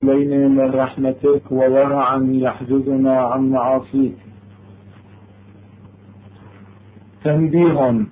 إلينا من رحمتك وورعا يحجزنا عن معاصيك. تنبيه: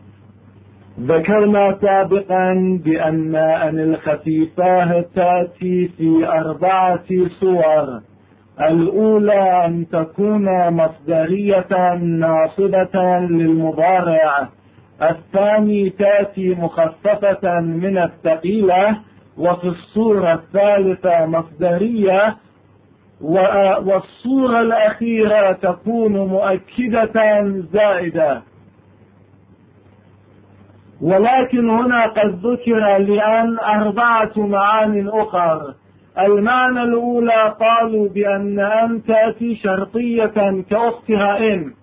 ذكرنا سابقا بأن الخفيفة تأتي في 4 صور. الأولى أن تكون مصدرية ناصبة للمضارع. الثاني تأتي مخففة من الثقيلة. وفي الصورة الثالثة مصدرية. والصورة الأخيرة تكون مؤكدة زائدة. ولكن هنا قد ذكر لأن 4 معان أخر. المعنى الأولى قالوا بأن تأتي شرطية كأختها إن،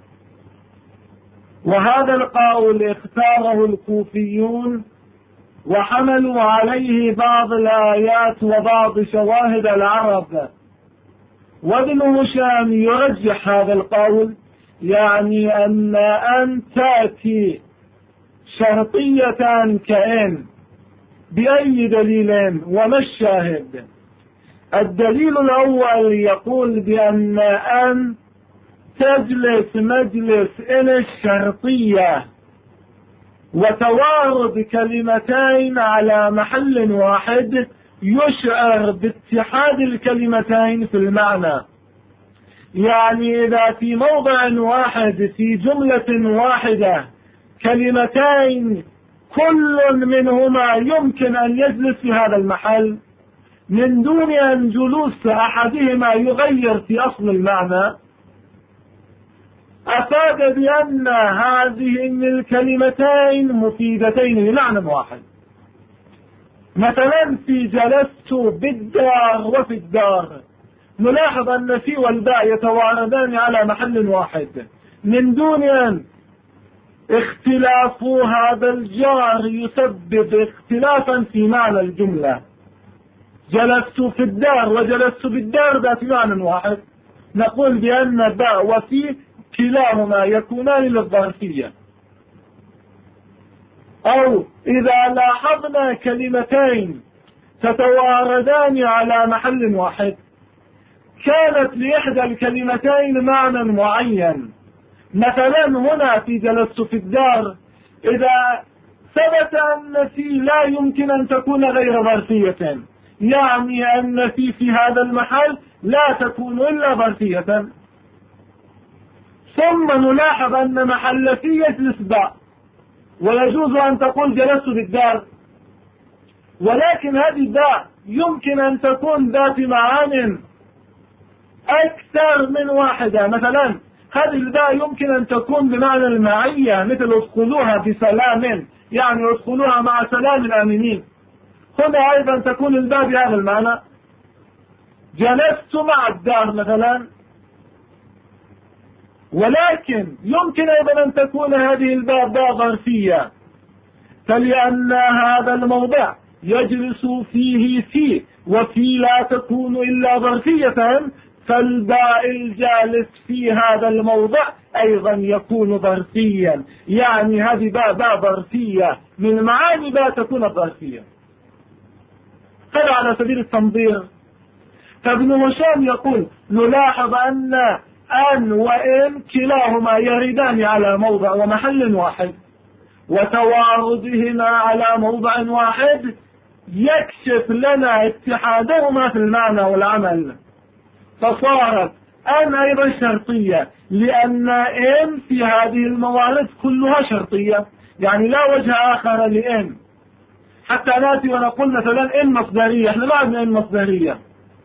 وهذا القول اختاره الكوفيون وحملوا عليه بعض الآيات وبعض شواهد العرب. وابن هشام يرجح هذا القول، يعني أن تأتي شرطية كأن. بأي دليل؟ وما الشاهد؟ الدليل الأول يقول بأن تجلس مجلس إن الشرطية، وتوارد كلمتين على محل واحد يشعر باتحاد الكلمتين في المعنى. يعني إذا في موضع واحد في جملة واحدة كلمتين كل منهما يمكن أن يجلس في هذا المحل من دون أن جلوس أحدهما يغير في أصل المعنى، أفاد بأن هذه الكلمتين مفيدتين لمعنى واحد. مثلا في جلست بالدار وفي الدار، نلاحظ أن في والباء يتواردان على محل واحد من دون أن اختلاف هذا الجار يسبب اختلافا في معنى الجملة. جلست في الدار وجلست بالدار ذات معنى واحد، نقول بأن باء وفي كلاهما يكونان للظرفية. أو إذا لاحظنا كلمتين تتواردان على محل واحد، كانت لإحدى الكلمتين معنى معين. مثلا هنا في جلست في الدار، إذا ثبت أن في لا يمكن أن تكون غير ظرفية، يعني أن في هذا المحل لا تكون إلا ظرفية. ثم نلاحظ أن محل في يجلس باء، ويجوز أن تقول جلست بالدار، ولكن هذه باء يمكن أن تكون ذات معان أكثر من واحدة. مثلا هذه الباء يمكن أن تكون بمعنى المعية، مثل ادخلوها بسلام، يعني ادخلوها مع سلام الآمنين. هنا أيضا تكون الباء بهذا المعنى. جلست مع الدار مثلا. ولكن يمكن أيضا أن تكون هذه الباء باء ظرفية، فلأن هذا الموضع يجلس فيه وفي لا تكون إلا ظرفية، فالباء الجالس في هذا الموضع أيضا يكون ظرفيا. يعني هذه باء ظرفية من معاني باء تكون ظرفية. هذا على سبيل التنظير. فابن هشام يقول نلاحظ أن وإن كلاهما يردان على موضع ومحل واحد، وتواردهما على موضع واحد يكشف لنا اتحادهما في المعنى والعمل. فصارت أن أيضا شرطية، لأن إن في هذه الموارد كلها شرطية، يعني لا وجه آخر لإن. حتى نأتي ونقول مثلا إن مصدرية، احنا ما عندنا إن مصدرية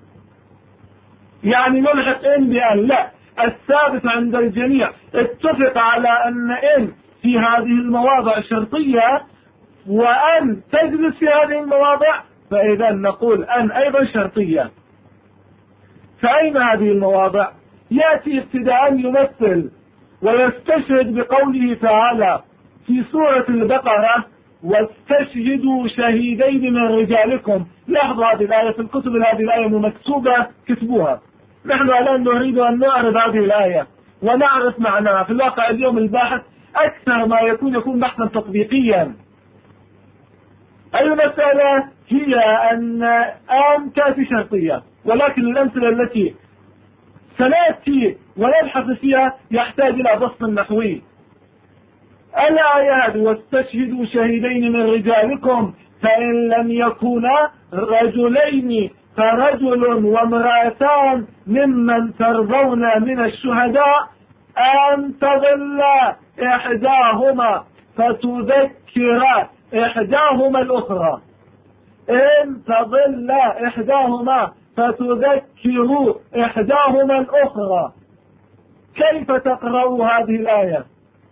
يعني نلحق إن بأن، لا، الثابت عند الجميع اتفق على أن في هذه المواضع شرطية، وأن تجلس في هذه المواضع، فإذا نقول أن أيضا شرطية. فأين هذه المواضع؟ يأتي ابتداء يمثل ويستشهد بقوله تعالى في سورة البقرة: واستشهدوا شهيدين من رجالكم. لاحظوا هذه الآية في الكتب، هذه الآية مكتوبة، كتبوها. نحن الآن نريد أن نعرض هذه الآية ونعرف معناها. في الواقع اليوم الباحث أكثر ما يكون بحثا تطبيقيا، المسألة هي أن أن تأتي شرطية، ولكن الأمثلة التي سنأتي ونبحث فيها يحتاج إلى بسط نحوي. الآيات واستشهدوا شهيدين من رجالكم فإن لم يكونا رجلين فرجل وامرأتان ممن ترضون من الشهداء أن تضل إحداهما فتذكر إحداهما الأخرى. إن تضل إحداهما فتذكر إحداهما الأخرى. كيف تقرأ هذه الآية؟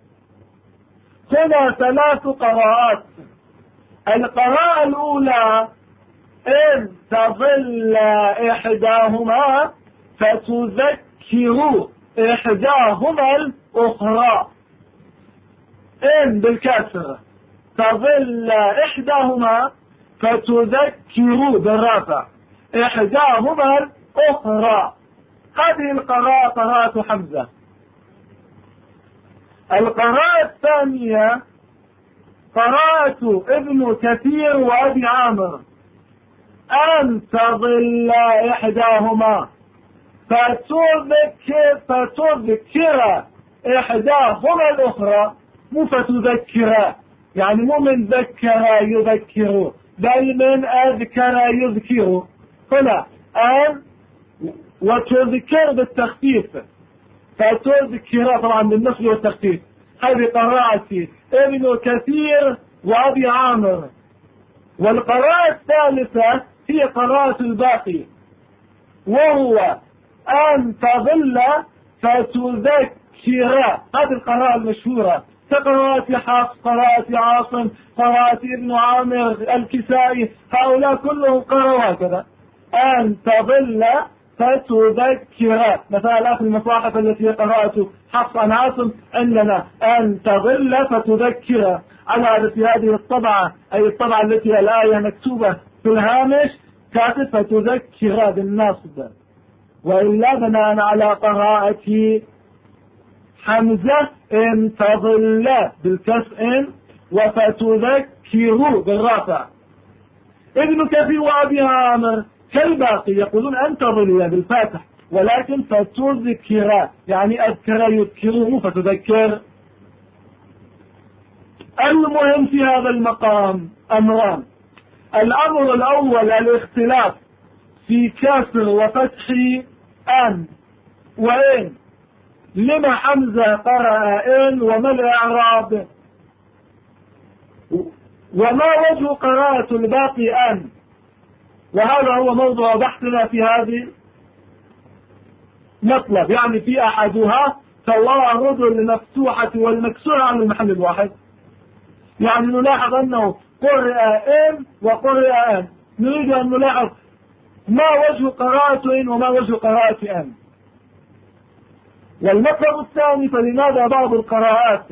هنا 3 قراءات. القراءة الأولى إن تضل إحداهما فتذكر إحداهما الأخرى. إن بالكسر، تضل إحداهما فتذكر بالرفع إحداهما الأخرى. هذه القراءة قراءة حمزة. القراءة الثانية قراءة ابن كثير وأبي عامر أن تضل إحداهما فتذكر إحداهما الأخرى. مو فتذكر، يعني مو من ذكر يذكر، بل من أذكر يذكر. هنا أن وتذكر بالتخفيف، فتذكر طبعا بالنصب والتخفيف. هذه قراءة ابن كثير وأبي عامر. والقراءة الثالثة هي قراءة الباقي، وهو أن تضل فتذكر. هذه القراءة المشهورة كقراءة حفص، قراءة عاصم، قراءة ابن عامر، الكسائي، هؤلاء كلهم قرأوا هكذا. أن تضل فتذكر. مثلا في المصاحف التي قراءة حفص عن عاصم عندنا أن تضل فتذكر. على في هذه الطبعة، أي الطبعة التي الآية مكتوبة في الهامش، كاتب فتذكر بالنصب. وإلا بناء على قراءة حمزة إن تضل بالكسر وفتذكر بالرافع. ابن كثير وأبي عامر كالباقي يقولون أن تضل بالفاتح، ولكن فتذكر يعني أذكر يذكره فتذكر. المهم في هذا المقام أمران. الأمر الأول الاختلاف في كسر وفتح أن وإن. لما حمزة قرأ إن وما الإعراب؟ وما وجه قراءة الباقي أن؟ وهذا هو موضوع بحثنا في هذه مطلب. يعني في أحدها توارد المفتوحة والمكسورة عن المحل الواحد. يعني نلاحظ أنه قرأ إن وقرأ أن. نريد أن نلاحظ ما وجه قراءة إن وما وجه قراءة أن. والمطلب الثاني، فلماذا بعض القراءات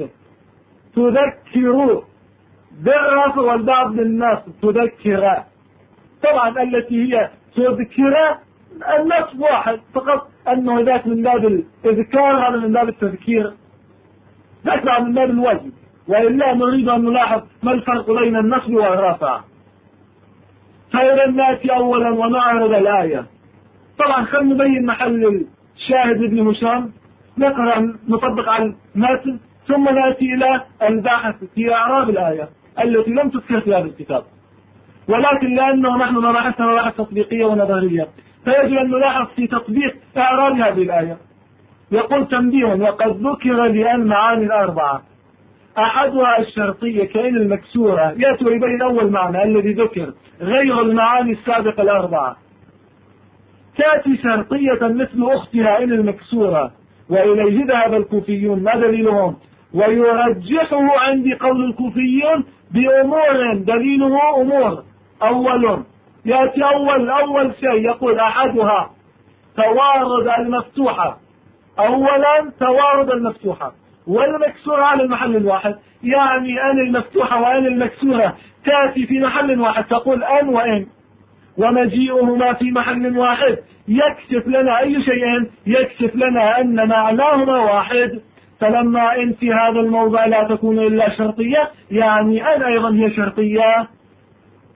تذكر بالرفع والبعض بالنصب تذكر؟ طبعا التي هي تذكر النصب واحد فقط، أنه ذاك من باب الإذكار، هذا من باب التذكير، ذاك من باب الواجب. وإلا نريد أن نلاحظ ما الفرق بين النصب والرفع. فإذا نأتي أولا ونعرض الآية. طبعا خلينا نبين محل الشاهد ابن هشام، نقرأ نطبق على المتن، ثم نأتي إلى البحث في أعراب الآية التي لم تذكر في هذا الكتاب. ولكن لأنه نحن مباحثنا مباحث تطبيقية ونظرية، فيجب أن نلاحظ في تطبيق أعراب هذه الآية. يقول تنبيه: وقد ذكر لأن معاني الأربعة أحدها الشرطية كأن المكسورة، يأتي ويبين أول معنى الذي ذكر غير المعاني السابقة الأربعة. تأتي شرطية مثل أختها إن المكسورة، وإليه ذهب الكوفيون. ما دليلهم؟ ويرجحه عندي قول الكوفيون بأمور، دليله أمور. أول يأتي أول شيء يقول أحدها توارد المفتوحة. أولا توارد المفتوحة والمكسورة على المحل الواحد، يعني أن المفتوحة وأن المكسورة تأتي في محل واحد، تقول أن وإن، ومجيئهما في محل واحد يكشف لنا أي شيء، يكشف لنا أن معناهما واحد. فلما إن في هذا الموضع لا تكون إلا شرطية، يعني أن أيضا هي شرطية.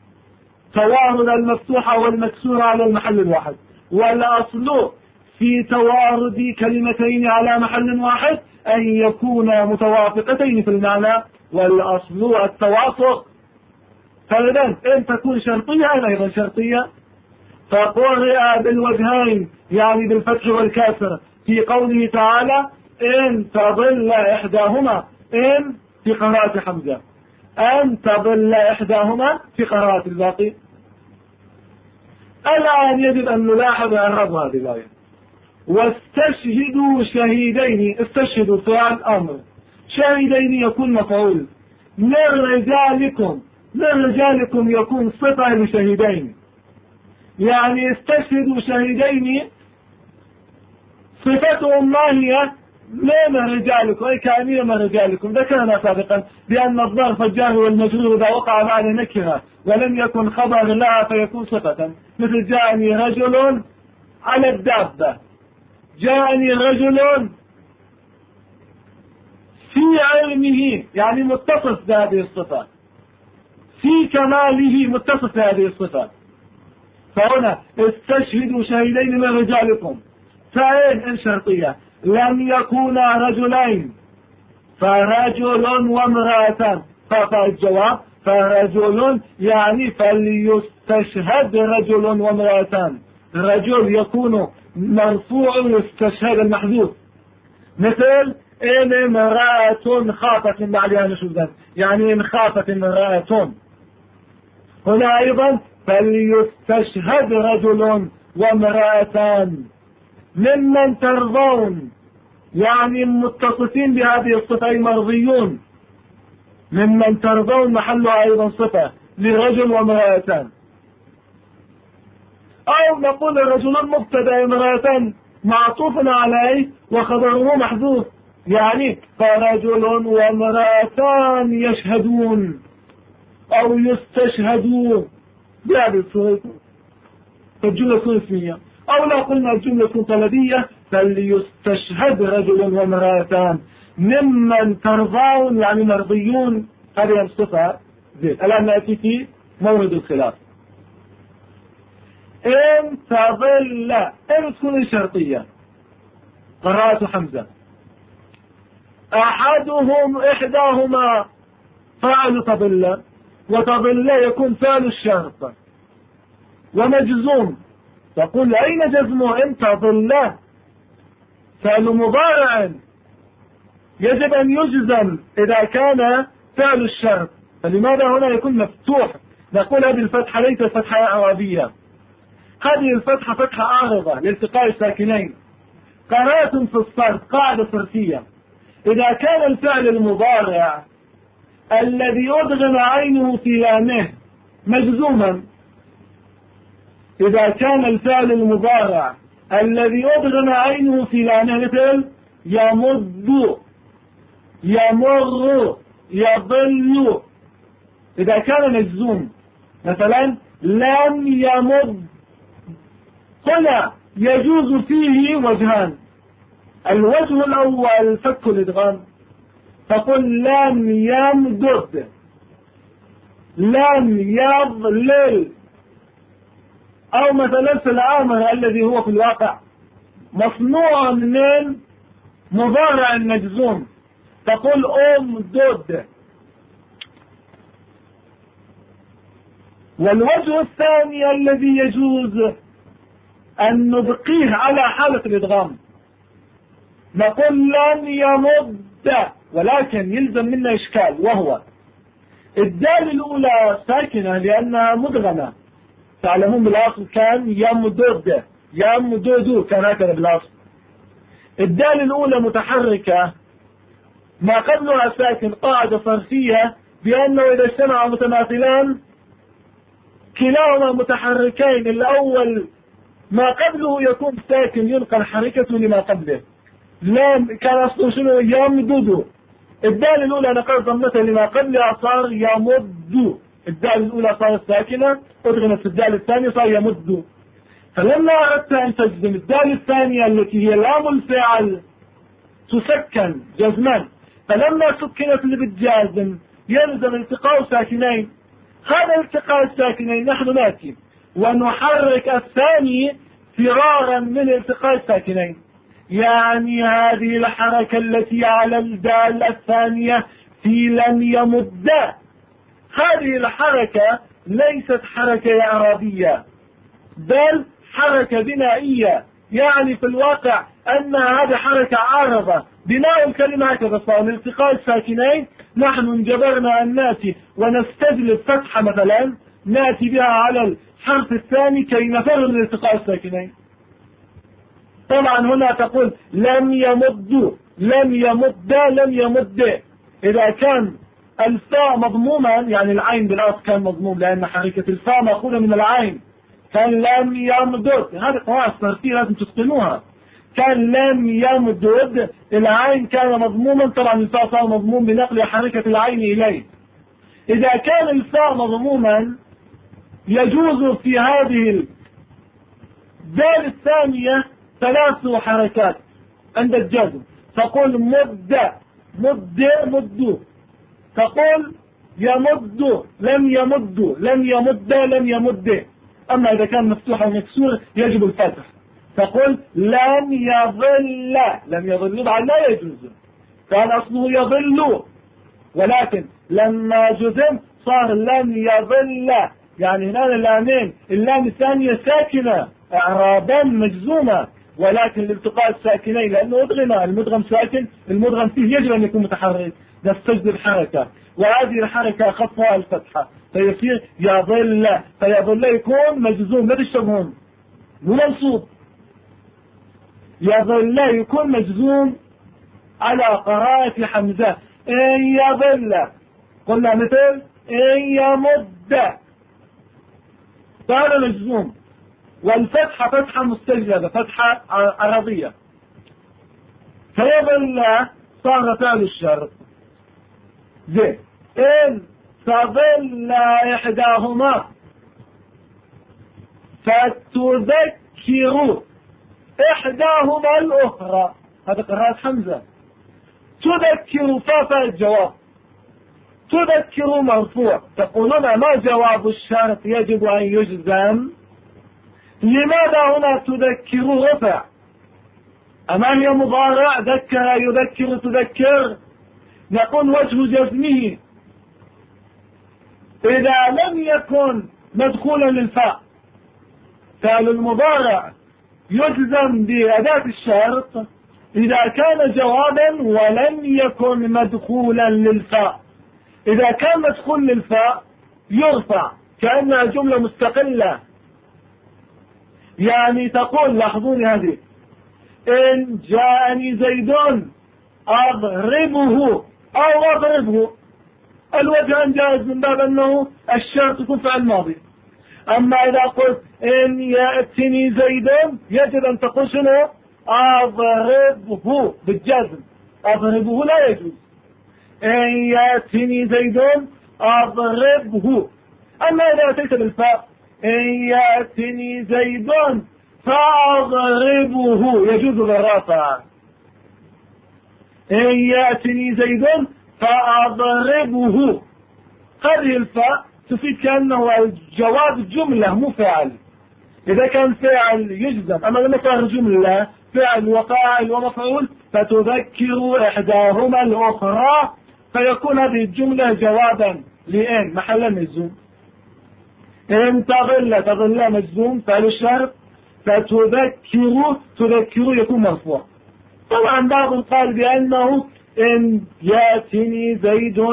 توارد المفتوحة والمكسورة على المحل الواحد. والأصل في توارد كلمتين على محل واحد أن يكونا متوافقتين في المعنى، والأصل التوافق. فإذا إن تكون شرطية أن أيضا شرطية. فقرئ بالوجهين يعني بالفتح والكسر في قوله تعالى إن تضل إحداهما، إن في قراءة حمزة، أن تضل إحداهما في قراءة الباقي. الآن يجب أن نلاحظ إعراب هذه الآية. واستشهدوا شهيدين، استشهدوا فعل أمر، شهيدين يكون مفعول، من رجالكم، من رجالكم يكون صفة لشهيدين، يعني استشهدوا شهيدين صفتهم ما هي؟ من رجالكم، أي كامية من رجالكم. ذكرنا سابقا بأن الظرف الجار والمجرور إذا وقع بعد نكرة ولم يكن خبر لها فيكون صفة، مثل جاءني رجل على الدابة، جاءني رجل في علمه يعني متصف بهذه الصفة، في كماله متصف بهذه الصفة. فهنا استشهدوا شهيدين من رجالكم، فإن إن شرطية لم يكونا رجلين فرجل وامرأتان، فالجواب فرجل يعني فليستشهد رجل وامرأتان. رجل يكون مرفوع يستشهد المحذوف، مثل إن امرأة خافت من بعدها نشوزا، يعني إن خافت امرأة. هنا أيضا فليستشهد رجل وامرأتان ممن ترضون، يعني متصفين بهذه الصفة أي مرضيون، ممن ترضون محلها أيضا صفة لرجل وامرأتان. أو نقول الرجل مبتدأ امرأتان معطوف عليه وخبره محذوف، يعني فرجل وامرأتان يشهدون أو يستشهدون بهذه الصورة، فالجملة تكون اسمية. أو لا قلنا الجملة تكون طلبية، فليستشهد رجل وامرأتان ممن ترضون يعني مرضيون، هذه الصفة زين. الآن نأتي في مورد الخلاف. إن تضل، إن تكون شرطية، قراءة حمزة، أحدهم إحداهما فعل تضل، وتضل يكون فعل الشرط ومجزوم. تقول أين جزمه؟ إن تضل فعل مضارع يجب أن يجزم إذا كان فعل الشرط، فلماذا هنا يكون مفتوح؟ نقول هذه الفتحة ليست فتحة إعرابية، هذه الفتحة فتحة عارضة لالتقاء الساكنين، قراءة في الصرف، قاعدة صرفية. إذا كان الفعل المضارع الذي أدغم عينه في لامه مجزوما، إذا كان الفعل المضارع الذي أدغم عينه في لامه مثل يمد، يمر، يضل، إذا كان مجزوم مثلا لم يمد، هنا يجوز فيه وجهان. الوجه الأول فك الإدغام، تقول لم يمدد، لم يضلل. أو مثلا في الأمر الذي هو في الواقع مصنوع من مضارع مجزوم، تقول امدد. والوجه الثاني الذي يجوز أن نبقيه على حالة الإدغام، نقول لن يمد، ولكن يلزم منا إشكال، وهو الدال الأولى ساكنة لأنها مدغمة، تعلمون بالأصل كان يمدد، يمدد كان هكذا بالأصل. الدال الأولى متحركة ما قبلها ساكن، قاعدة صرفية بأنه إذا اجتمع متماثلان كلاهما متحركين، الأول ما قبله يكون ساكن ينقل حركته لما قبله. لام كان أصله شنو؟ يمدد. الدال الأولى نقل ضمتها لما قبلها صار يمد، الدال الأولى صارت ساكنة أدغمت في الدال الثانية صار يمد. فلما أردت أن تجزم الدال الثانية التي هي لام الفعل تسكن جزما، فلما سكنت اللي بالجازم يلزم التقاء ساكنين، هذا التقاء الساكنين نحن نأتي ونحرك الثاني فرارا من التقاء الساكنين، يعني هذه الحركة التي على الدال الثانية في لن يمد، هذه الحركة ليست حركة إعرابية بل حركة بنائية، يعني في الواقع أن هذه حركة عارضة. بناء الكلمة هكذا صار لالتقاء الساكنين، نحن انجبرنا أن نأتي ونستجلب فتحة مثلا نأتي بها على الحرف الثاني كي نفر من التقاء الساكنين. طبعا هنا تقول لم يمد، لم يمد، لم يمد. إذا كان الفاء مضموما، يعني العين بالأصل كان مضموم لأن حركة الفاء مأخوذة من العين، كان لم يمدد، هذه قواعد صرفية لازم تتقنوها. كان لم يمدد العين كان مضموما، طبعا الفاء صار مضموم بنقل حركة العين إليه. إذا كان الفاء مضموما يجوز في هذه الدال الثانية 3 حركات عند الجزم، تقول مد، مد، مد، تقول يمد، لم يمد، لم يمد، لم يمد. أما إذا كان مفتوح أو مكسور يجب الفتح، تقول لم يظل، لم يظل بعد لا يجوز، كان أصله يظل، ولكن لما جزم صار لم يظل، يعني هنا اللامين، اللام الثانية ساكنة إعرابا مجزومة، ولكن لالتقاء الساكنين لأنه أدغم، المدغم ساكن، المدغم فيه يجب أن يكون متحرك، نستجد الحركة، وهذه الحركة خطها الفتحة فيصير يظل، فيظل يكون مجزوم، لا تشتبهون مو منصوب، يظل يكون مجزوم على قراءة حمزة. إن يظل قلنا مثل إن يمد، فهذا مجزوم، والفتحة فتحة مستجلبة، فتحة عرضية. فيظل صار فعل الشرط زين. إن تظل إحداهما فتذكر إحداهما الأخرى، هذا قراءة حمزة. تذكر فاء الجواب، تذكر مرفوع، تقولون ما جواب الشرط يجب أن يجزم؟ لماذا هنا تذكر رفع؟ أما هي مضارع، ذكر يذكر تذكر، نقول وجه جزمه إذا لم يكن مدخولا للفاء، فعل المضارع يجزم بأداة الشرط إذا كان جوابا ولم يكن مدخولا للفاء. إذا كان مدخول للفاء يرفع كأنها جملة مستقلة، يعني تقول لاحظوني هذه إن جاءني زيد أضربه أو أضربه، الوجهان جائز من باب أنه الشرط يكون فعل ماضي. أما إذا قلت إن يأتني زيد يجب أن تقول شنو؟ أضربه بالجزم، أضربه لا يجوز. إن يأتني زيد أضربه. أما إذا أتيت بالفاء إن يأتني زيد فأضربه يجوز بالرفع، إن يأتني زيد فأضربه، هذه الفاء تفيد كأنه جواب جملة مو فعل. إذا كان فعل يجزم، أما لما كان جملة فعل وفاعل ومفعول فتذكر إحداهما الأخرى، فيكون هذه الجملة جوابا لإن محل مجزوم. إن تظل، تظل مجزوم فعل الشرط، فتذكر، تذكر يكون مرفوع. طبعا بعض قال بأنه إن يأتني زيد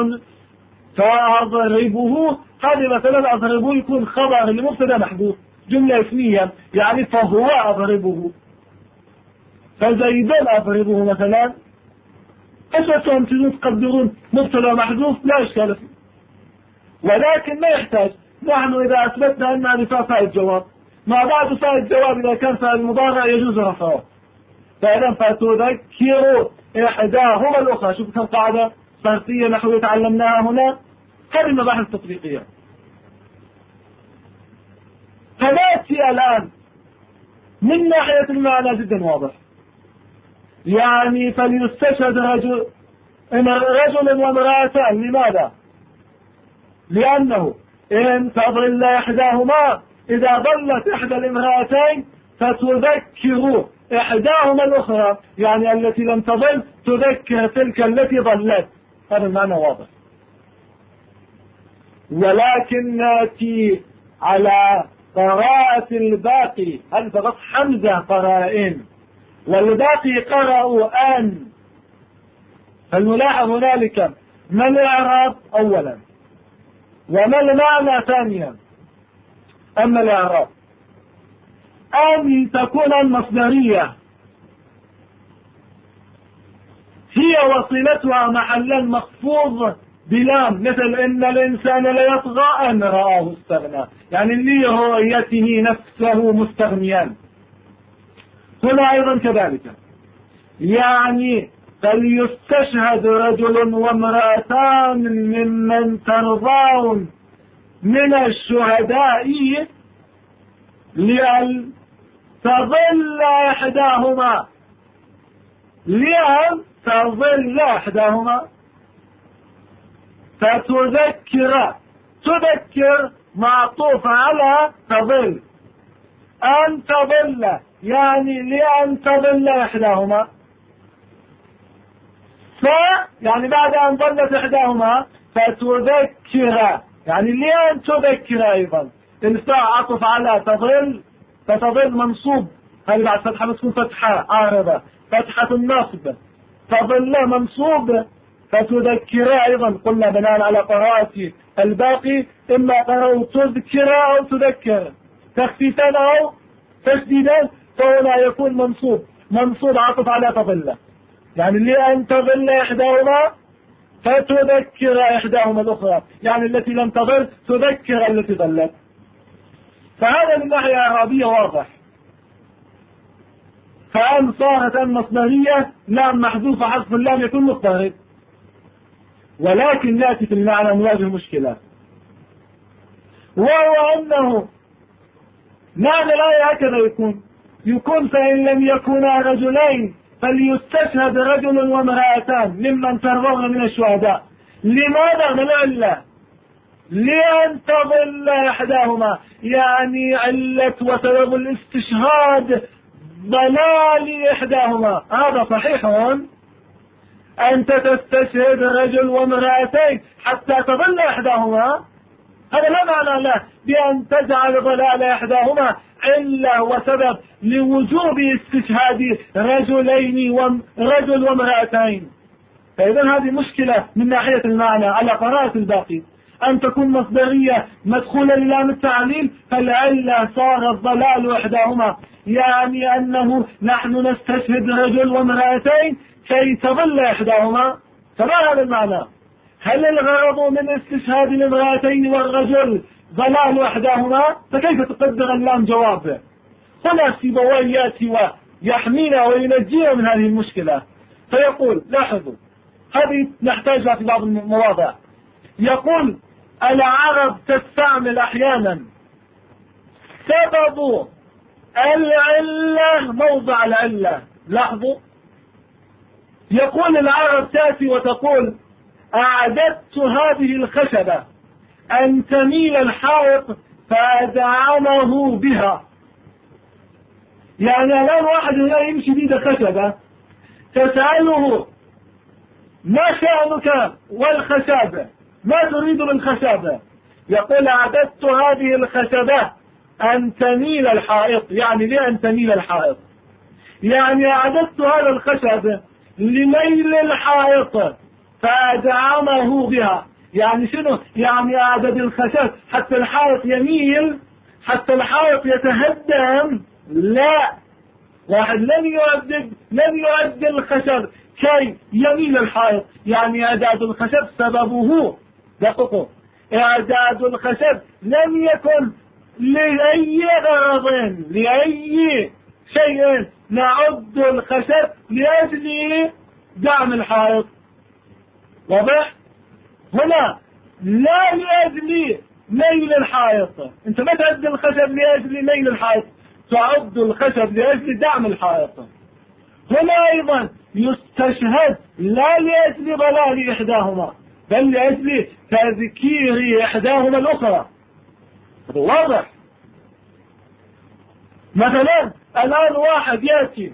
فأضربه، هذه مثلا أضربه يكون خبر لمبتدا محذوف، جملة اسمية، يعني فهو أضربه، فزيد أضربه مثلا. إيش أنتم تقدرون مبتدا محذوف لا إشكال فيه، ولكن ما يحتاج، نحن إذا أثبتنا أن هذه فاء الجواب، ما بعد فاء الجواب إذا كان فاء المضارع يجوز رفعه، فإذا فتذكر إحداهما الأخرى. شوف كم قاعدة صرفية نحو تعلمناها هنا، هذه المباحث التطبيقية. فنأتي الآن من ناحية المعنى جدا واضح، يعني فليستشهد رجل وامرأتان. لماذا؟ لأنه إن تضل إحداهما، إذا ضلت إحدى الامرأتين فتذكر إحداهما الأخرى، يعني التي لم تضل تذكر تلك التي ضلت. هذا المعنى واضح. ولكن نأتي على قراءة الباقي. هل فقط حمزة قرائن والباقي قرأوا أن. فالملاحظ هنالك ما الإعراب أولا وما المعنى ثانيا. أما الإعراب أن تكون المصدرية هي وصلتها محلا مخفوض بلام، مثل إن الإنسان ليطغى أن رآه استغنى، يعني لرؤيته نفسه مستغنيا. هنا أيضا كذلك، يعني فليستشهد رجل وامرأتان ممن ترضون من الشهداء لأن تضل إحداهما، لأن تضل إحداهما فتذكر. تذكر معطوف على تضل. أن تضل يعني لأن تضل إحداهما، يعني بعد أن ضلت إحداهما فتذكر، يعني لأن تذكر أيضا. الفاء عطف على تضل، فتضل منصوب، هل بعد فتحة تكون فتحة عارضة، فتحة النصب، تضل منصوب، فتذكر أيضا. قلنا بناء على قراءة الباقي إما قرأوا تذكر أو تذكر تخفيفا أو تشديدا، فهنا يكون منصوب. منصوب عطف على تضل، يعني لأن تضل إحداهما فتذكر إحداهما الأخرى، يعني التي لم تضل تذكر التي ضلت. فهذا من ناحية إعرابية واضح. فأن صارت المصدرية لام محذوفة حذف اللام يكون مضطرد. ولكن نأتي في المعنى نواجه مشكلة، وهو أنه معنى الآية هكذا يكون فإن لم يكونا رجلين فليستشهد رجل وامرأتان ممن ترضون من الشهداء. لماذا؟ من العلة لأن تضل إحداهما، يعني علة وسبب الاستشهاد ضلال إحداهما. هذا صحيح. أنت تستشهد رجل وامرأتين حتى تضل إحداهما، هذا لا معنى له بأن تجعل ضلال إحداهما علة وسبب لوجوب استشهاد رجل وامرأتين. فإذا هذه مشكلة من ناحية المعنى على قراءة الباقي. أن تكون مصدرية مدخولة للام التعليل، فالعلة صار الضلال إحداهما، يعني أنه نحن نستشهد رجل وامرأتين كي تضل إحداهما. فما هذا المعنى؟ هل الغرض من استشهاد الامرأتين والرجل ضلال إحداهما؟ فكيف تقدر اللام جوابه؟ هنا سيبويه يأتي ويحمينا وينجينا من هذه المشكلة، فيقول لاحظوا هذه نحتاجها في بعض المواضع. يقول العرب تستعمل أحيانا سبب العلة موضع العلة. لاحظوا، يقول العرب تأتي وتقول أعددت هذه الخشبة أن تميل الحائط فأدعمه بها. يعني الآن واحد هنا يمشي بيد خشبة، تسأله ما شأنك والخشبة، ما تريد بالخشبة؟ يقول أعددت هذه الخشبة أن تميل الحائط، يعني لأن تميل الحائط، يعني أعددت هذا الخشب لميل الحائط فأدعمه بها. يعني شنو؟ يعني أعدد الخشب حتى الحائط يميل، حتى الحائط يتهدم؟ لا، واحد لن يعد الخشب كي يميل الحائط، يعني إعداد الخشب سببه دققوا، إعداد الخشب لم يكن لأي غرض، لأي شيء نعد الخشب لأجل دعم الحائط. واضح؟ هنا لا لأجل ميل الحائط، انت ما تعد الخشب لأجل ميل الحائط، تعد الخشب لأجل دعم الحائط. هنا أيضا يستشهد لا لأجل ضلال إحداهما، بل لأجل تذكير إحداهما الأخرى. واضح. مثلا الآن واحد يأتي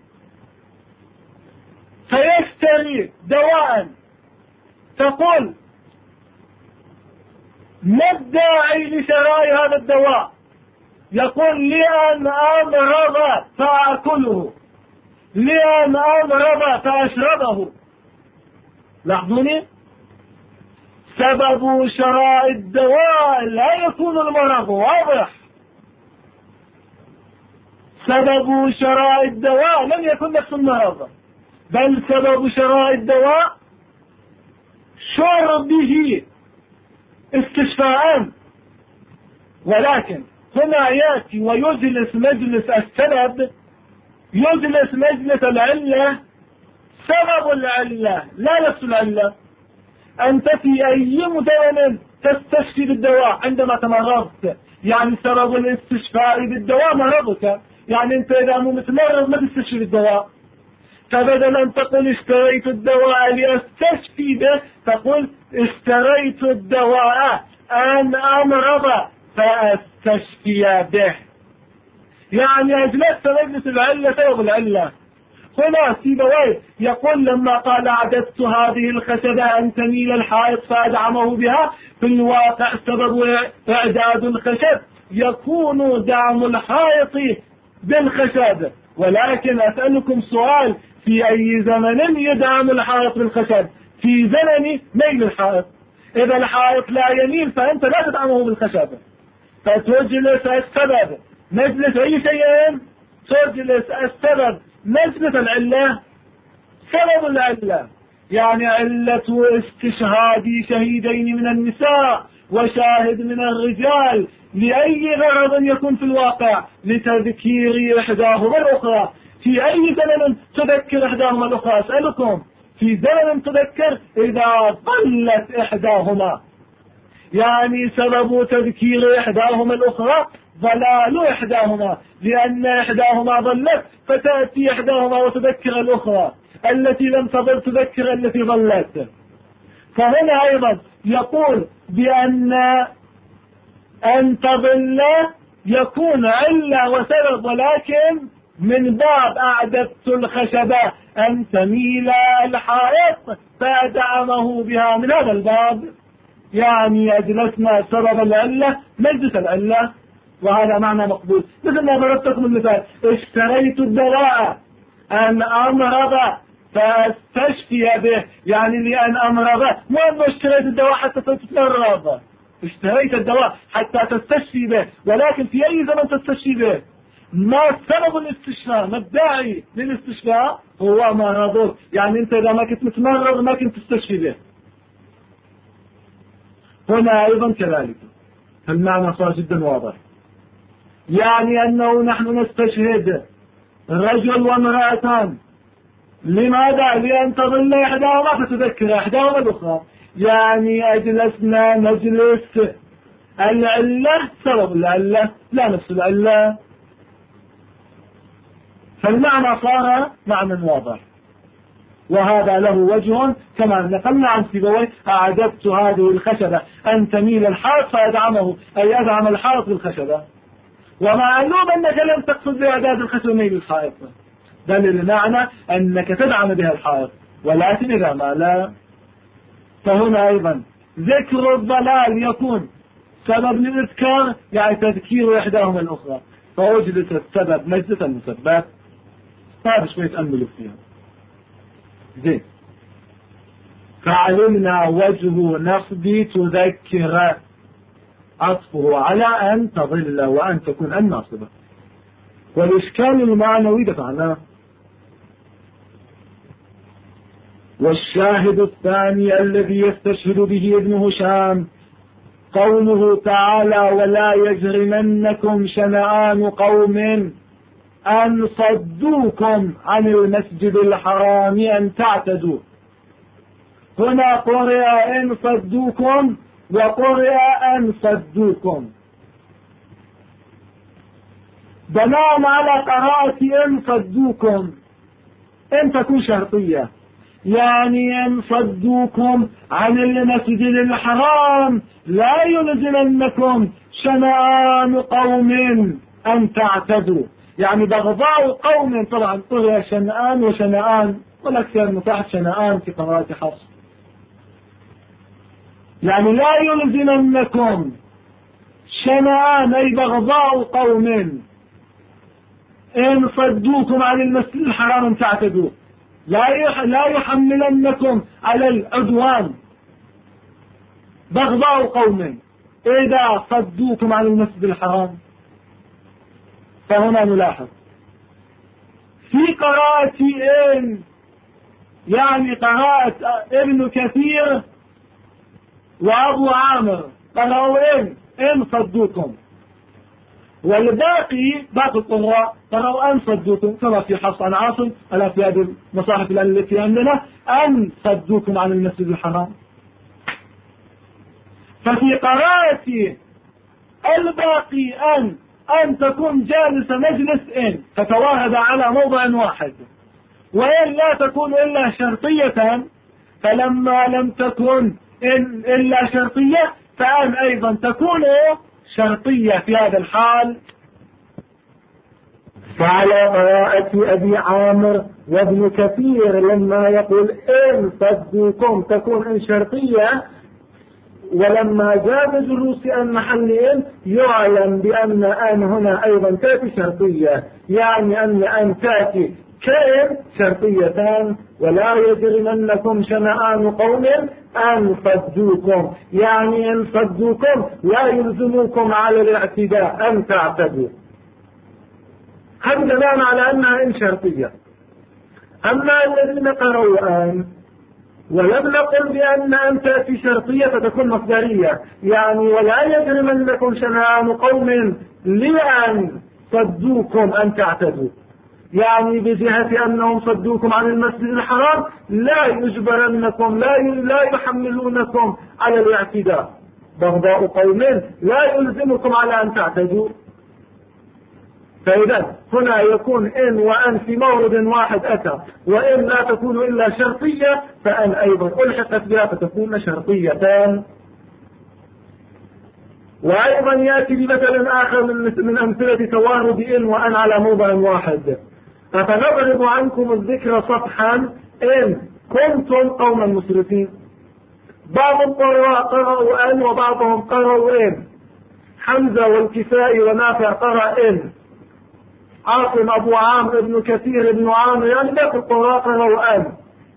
فيشتري دواء، تقول ما الداعي لشراء هذا الدواء؟ يقول لأن أمرض فأكله، لأن أمرض فأشربه. لاحظوني، سبب شراء الدواء لا يكون المرض، واضح. سبب شراء الدواء لم يكن نفس المرض، بل سبب شراء الدواء شربه استشفاء. ولكن هنا يأتي ويجلس مجلس السبب، يجلس مجلس العلة، سبب العلة لا نفس العلة. أنت في أي زمن تستشفي بالدواء عندما تمرضت، يعني سبب الاستشفاء بالدواء مرضك، يعني أنت إذا مو متمرض ما تستشفي بالدواء. فبدل أن تقول اشتريت الدواء لأستشفي به، تقول اشتريت الدواء أن أمرض فأستشفي به. يعني أجلست مجلس العلة سبب العلة. هنا سيبويه يقول لما قال أعددت هذه الخشبة أن تميل الحائط فأدعمه بها، في الواقع سبب إعداد الخشب يكون دعم الحائط بالخشب. ولكن أسألكم سؤال، في أي زمن يدعم الحائط بالخشب؟ في زمن ميل الحائط. إذا الحائط لا يميل فأنت لا تدعمه بالخشب، فتجلس السبب مجلس أي شيء، تجلس السبب مجلس العلة، سبب العلة. يعني علة استشهاد شهيدين من النساء وشاهد من الرجال لأي غرض يكون في الواقع، لتذكير إحداهما الأخرى. في أي زمن تذكر إحداهما الأخرى؟ أسألكم، في زمن تذكر إذا ضلت إحداهما، يعني سبب تذكير إحداهما الأخرى ضلال إحداهما، لأن إحداهما ضلت فتأتي إحداهما وتذكر الأخرى التي لم تضل تذكر التي ضلت. فهنا أيضا يقول بأن أن تضل يكون علة وسبب، ولكن من باب أعددت الخشبة أن تميل الحائط فأدعمه بها، من هذا الباب يعني أجلسنا سبب العلة مجلس العلة، وهذا معنى مقبول. مثل ما ضربت لكم المثال، اشتريت الدواء أن أمرض فاستشفي به، يعني لأن أمرض، مو أنه اشتريت الدواء حتى تتمرض، اشتريت الدواء حتى تستشفي به. ولكن في أي زمن تستشفي به؟ ما سبب الاستشفاء؟ ما الداعي للاستشفاء؟ هو مرضك، يعني أنت إذا ما كنت متمرض ما كنت تستشفي به. هنا أيضا كذلك المعنى صار جدا واضح، يعني أنه نحن نستشهد رجل وامرأتان، لماذا؟ لأن تظل إحداهما فتذكر إحداهما الأخرى، يعني أجلسنا مجلس العلة سبب العلة لا نفس العلة. فالمعنى صار معنى واضح، وهذا له وجه كما نقلنا عن سيبويه، أعددت هذه الخشبة أن تميل الحائط فأدعمه، أي أدعم الحائط بالخشبة. ومعلوم أنك لم تقصد بإعداد الخشبة ميل الحائط، بل المعنى أنك تدعم بها الحائط، ولكن إذا ما لا. فهنا أيضا ذكر الضلال يكون سبب للإذكار، يعني تذكير إحداهما الأخرى، فوجدت السبب مجلس المسبات. هذا شوية تأملوا فيها. زين، فعلمنا وجه نصب تذكر عطفه على أن تظل وأن تكون الناصبة، والإشكال المعنوي دفعنا. والشاهد الثاني الذي يستشهد به ابن هشام قوله تعالى: ولا يجرمنكم شنآن قوم أن صدوكم عن المسجد الحرام أن تعتدوا. هنا قرئ أن صدوكم وقرئ أن صدوكم، بناء على قراءة أن صدوكم، أن تكون شرطية، يعني أن صدوكم عن المسجد الحرام لا يلزمنكم شنآن قوم أن تعتدوا، يعني بغضاء قوم، طبعا طغى شنآن وشنآن، والأكثر متاح شنآن في قراءة حفص. يعني لا يلزمنكم شنآن أي بغضاء قوم إن صدوكم عن المسجد الحرام أن تعتدوا، لا يحملنكم على العدوان بغضاء قوم إذا صدوكم عن المسجد الحرام. فهنا نلاحظ في قراءة يعني قراءة ابن كثير وأبو عامر قرأوا إن صدوكم، والباقي باقي القراء قرأوا أن صدوكم، كما في حفص عن عاصم ألا في هذه المصاحف التي عندنا أن صدوكم عن المسجد الحرام. ففي قراءة الباقي أن تكون جالس مجلس تتواهد على موضع واحد، وإن لا تكون إلا شرطية، فلما لم تكن إلا شرطية فأن أيضا تكون شرطية في هذا الحال. فعلى قراءة أبي عامر وابن كثير لما يقول إن صدوكم تكون إن شرطية، ولما جاء جلوس أن محل يعلم بأن أن هنا أيضا تأتي شرطية، يعني أن تأتي كائن شرطيتان. ولا يجرمنكم شنآن قوم أن صدوكم، يعني إن صدوكم لا يلزموكم على الاعتداء أن تعتدوا، هذا دليل على أنها إن شرطية. أما الذين قرأوا أن ولم نقل بأن تأتي شرطية فتكون مصدرية، يعني ولا يجرمنكم شنآن قوم لأن صدوكم أن تعتدوا، يعني بجهة أنهم صدوكم عن المسجد الحرام لا يجبرنكم، لا يحملونكم على الاعتداء. بغضاء قوم لا يلزمكم على أن تعتدوا. فإذا هنا يكون إن وأن في مورد واحد أتى، وإن لا تكون إلا شرطية فأن أيضا ألحقت بها فتكون شرطيتان. وأيضا يأتي بمثل آخر من أمثلة توارد إن وأن على موضع واحد. فنضرب عنكم الذكر صفحا إن كنتم قوما مسرفين. بعض القراء قرأوا أن وبعضهم قرأوا إن. حمزة والكسائي ونافع قرأ إن، عاصم أبو عامر ابن كثير ابن عامر، يعني باقي القراء قرأوا أن،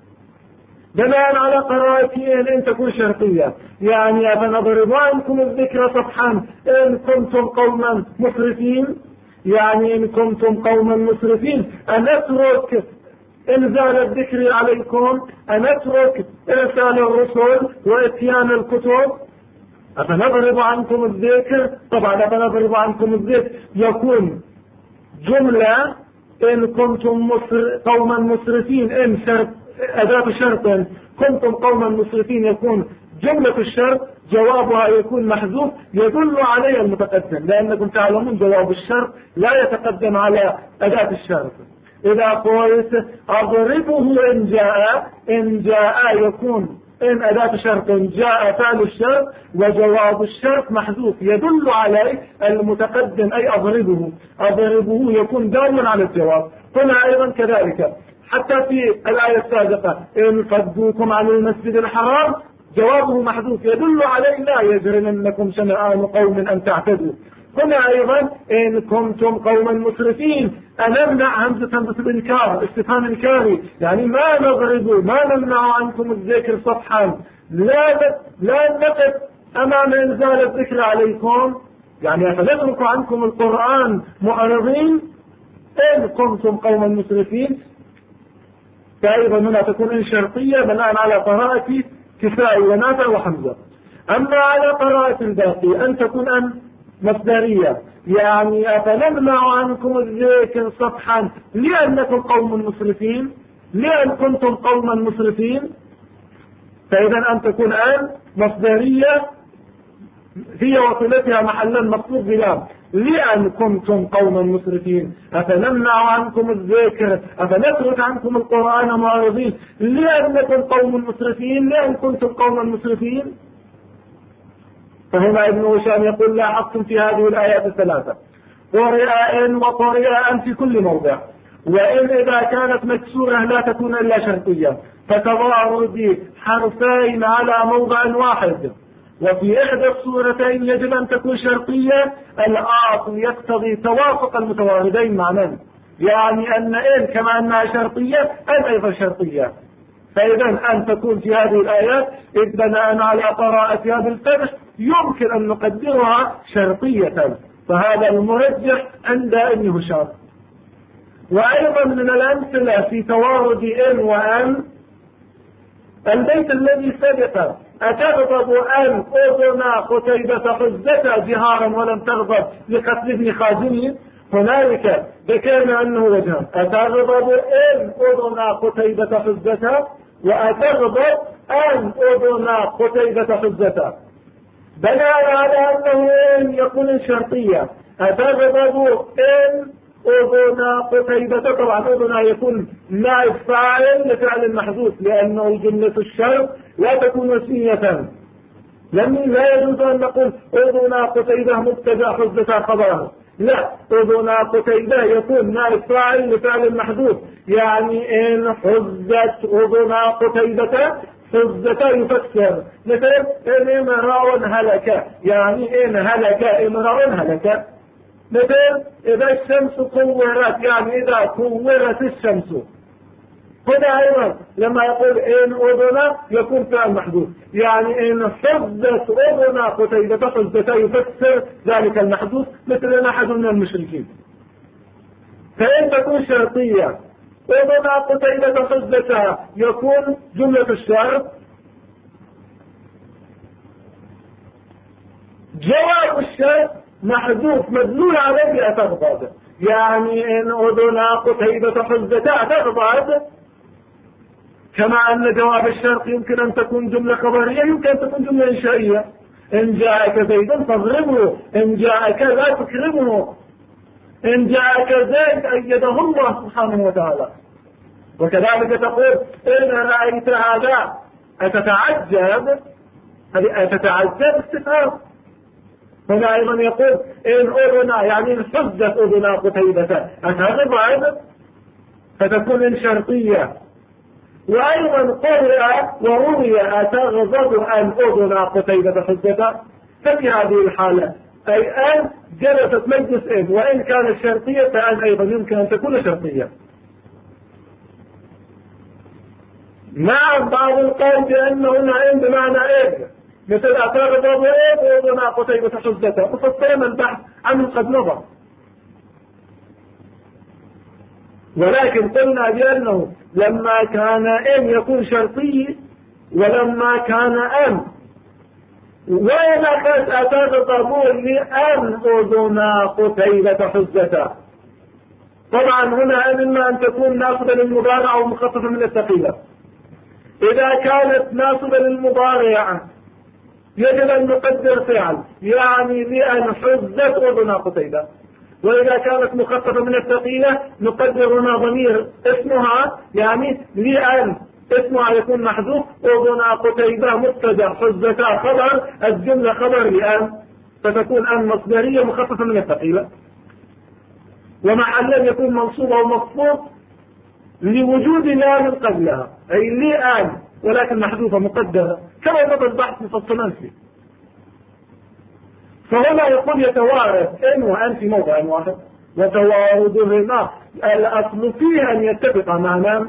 بناء على قراءة إن تكون شرطية. يعني فنضرب عنكم الذكر صفحا إن كنتم قوما مسرفين، يعني إن كنتم قوما مسرفين أن أترك إنزال الذكر عليكم، أن أترك إرسال الرسل وإتيان الكتب. أفنضرب عنكم الذكر، طبعا أفنضرب عنكم الذكر يكون جملة إن كنتم قوما مسرفين، إن شرط أداة شرط، كنتم قوما مسرفين يكون جملة الشرط جوابها يكون محذوف يدل عليه المتقدم، لأنكم تعلمون جواب الشرط لا يتقدم على أداة الشرط. إذا قلت أضربه إن جاء يكون إن أداة شرط جاء فعل الشرط وجواب الشرط محذوف يدل عليه المتقدم، أي أضربه يكون دالا على الجواب. هنا أيضا كذلك، حتى في الآية السابقة إن صدوكم عن المسجد الحرام جوابه محذوف يدل عليه لا يجرمنكم شنآن قوم أن تعتدوا. هنا أيضا إن كنتم قوما مسرفين أنمنع همزة الإنكار، استفهام إنكاري، يعني ما نمنع عنكم الذكر صفحا، لا نقف أمام إنزال الذكر عليكم، يعني فنترك عنكم القرآن معرضين إن كنتم قوما مسرفين. فأيضا هنا تكون إن شرطية بناء على قراءة كسائي ونافع وحمزة. أما على قراءة الباقي أن تكون أن مصدرية، يعني أفنمنع عنكم الذكر صفحا لأنكم قوم مسرفين، لأن كنتم قوما مسرفين. فإذا أن تكون أن مصدرية هي وصلتها محلا مقصود بلام، لأن كنتم قوما مسرفين. أفنمنع عنكم الذكر، أفنترك عنكم القرآن معرضين لأنكم قوم مسرفين، لأن كنتم قوما مسرفين. فهنا ابن هشام يقول لا حق في هذه الآيات الثلاثة. قرئ إن وقرئ أن في كل موضع. وإن إذا كانت مكسورة لا تكون إلا شرطية، فتضارب حرفين على موضع واحد. وفي إحدى الصورتين يجب أن تكون شرطية، الآخر يقتضي توافق المتواردين معنا، يعني أن إن كما أنها شرطية أن أيضا شرطية. فإذا أن تكون في هذه الآيات إذ بناء على قراءتها بالفتح يمكن أن نقدرها شرطية، فهذا المرجح عند ابن هشام. وأيضا من الأمثلة في توارد إن وأن البيت الذي سبق: أتغضب أن أذن قتيبة حزتها جهارا ولم تغضب لقتل ابن خازمه. هنالك ذكرنا أنه وجهان: أتغضب إن أذن قتيبة حزتها، وأتغضب أن أذن قتيبة حزتها، بناء على أنه إن يكون شرطية. أتغضب إن أذن قتيبة، طبعا أذن يكون نائب فاعل لفعل المحذوف، لأنه جملة الشرط لا تكون اسمية. لا يجوز أن نقول أذن قتيبة مبتدأ حزتها خبرها، لا، أذن قتيبة يكون نائب فاعل لفعل المحذوف، يعني إن حزت أذن قتيبة حزة يفسر، مثل إن امرأ هلك، يعني إن هلك امرأ هلك. مثل إذا الشمس كورت، يعني إذا كورت الشمس. هنا أيضا لما يقول إن أذن يكون فعل محذوف، يعني إن حزت أذن قتيبة حزة يفسر ذلك المحذوف، مثل أن أحد من المشركين. فإن تكون شرطية أذن قتيبة حزتها يكون جملة الشرط. جواب الشرط محذوف مدلول عليه أتغضب، يعني إن أذن قتيبة حزتها أتغضب، كما أن جواب الشرط يمكن أن تكون جملة خبرية، يمكن أن تكون جملة إنشائية: إن جاءك زيد فاضربه، إن جاءك لا تكرمه، إن جاءك زيد أيده الله سبحانه وتعالى. وكذلك تقول إن رأيت هذا أتتعجب، أتتعجب استفهام. هنا أيضا يقول إن أذن، يعني إن حزت أذن قتيبة أتغضب، فتكون إن شرطية. وأيضا قرئ وروي أتغضب أن أذن قتيبة حزتها، ففي هذه الحالة أي أن جلست مجلس إن، وإن كانت شرطية فأن أيضا يمكن أن تكون شرطية. نعم، بعض القول بأنه إن بمعنى إن، مثل أتغضب إن أذن قتيبة حزتها، وفصلنا البحث عنه قد مضى. ولكن قلنا بأنه لما كان إن يكون شرطي، ولما كان أن، وإن قد أتغضبون لأن أذن قتيبة حزتها. طبعا هنا إما أن تكون ناصبة للمضارع أو مخففة من الثقيلة. إذا كانت ناصبة للمضارع يجب أن نقدر فعل، يعني لأن حزت أذن قتيبة. وإذا كانت مخففة من الثقيلة نقدر هنا ضمير اسمها، يعني لأن اسمها يكون محذوف، أذن قتيبة مبتدأ حزتها خبر، الجملة خبر لأن، فتكون أن مصدرية مخففة من الثقيلة. ومحلا يكون منصوب أو مخفوض لوجود لام قبلها، أي لأن، ولكن محذوفة مقدرة، كما مضى البحث مفصلا فيه. فهنا يقول يتوارد إن وأن في موضع واحد، وتواردهما الأصل فيه أن يتفق معنا.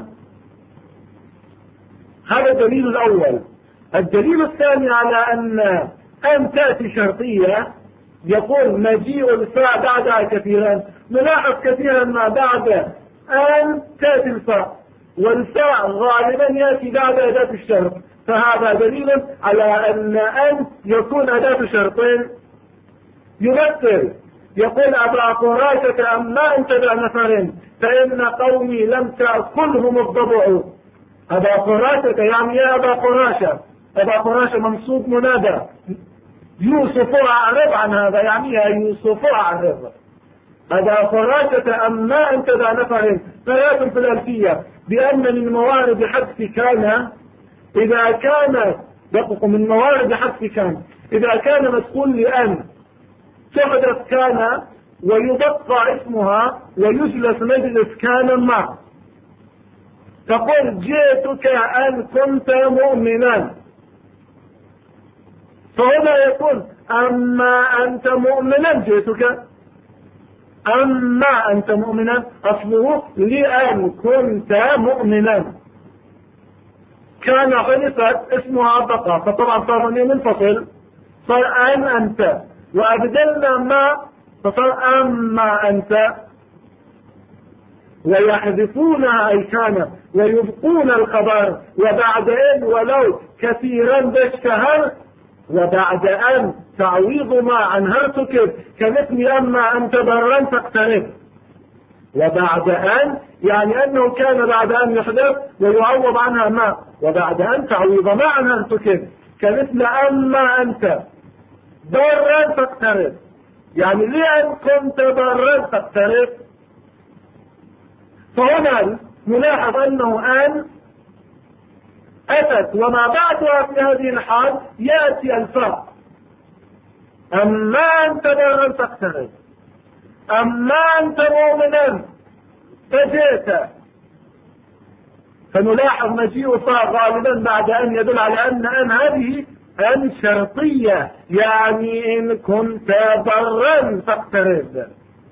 هذا الدليل الأول. الدليل الثاني على أن تأتي شرطية، يقول مجيء الفاء بعدها كثيرا. نلاحظ كثيرا ما بعد أن تأتي الفاء، والفاء غالبا يأتي بعد أداة الشرط، فهذا دليل على أن يكون أداة شرطين. يمثل يقول أبا قراشة أما أنت بنفر فإن قومي لم تأكلهم الضبع. أبا قراشة يعني يا أبا قراشة، أبا قراشة منصوب منادى. يوسف أعرض عن هذا، يعني يا يوسف أعرض. أبا قراشة أما أنت بنفر فياتم في الألفية بأن من موارد حذف كان، إذا كان دقق من موارد حذف كان، إذا كان مسؤول لأن تحدث كان ويبقى اسمها ويجلس مجلس كان معه. تقول جئتك أن كنت مؤمنا، فهنا يقول أما أنت مؤمنا جئتك، أما أنت مؤمنا أصله لأن كنت مؤمنا، كان حدثت اسمها بقى فطبعا صار منفصل، صار أن أنت، وأبدلنا ما فصار أما أنت، ويحذفونها أي كان ويبقون الخبر وبعد إن ولو كثيرا باشتهر، وبعد أن تعويض ما عن هرتكب كمثل أما أنت برا تقترب، وبعد أن يعني أنه كان بعد أن يحدث ويعوض عنها ما، وبعد أن تعويض ما عن هرتكب كمثل أما أنت برا تقترب، يعني لأن كنت برا تقترب. فهنا نلاحظ أنه أن أتت وما بعدها في هذه الحال يأتي الفرق، أما أنت برا تقترب، أما أنت مؤمنا فجئت، فنلاحظ مجيء صار غالبا بعد أن يدل على أن هذه أن شرطية، يعني إن كنت برا تقترب.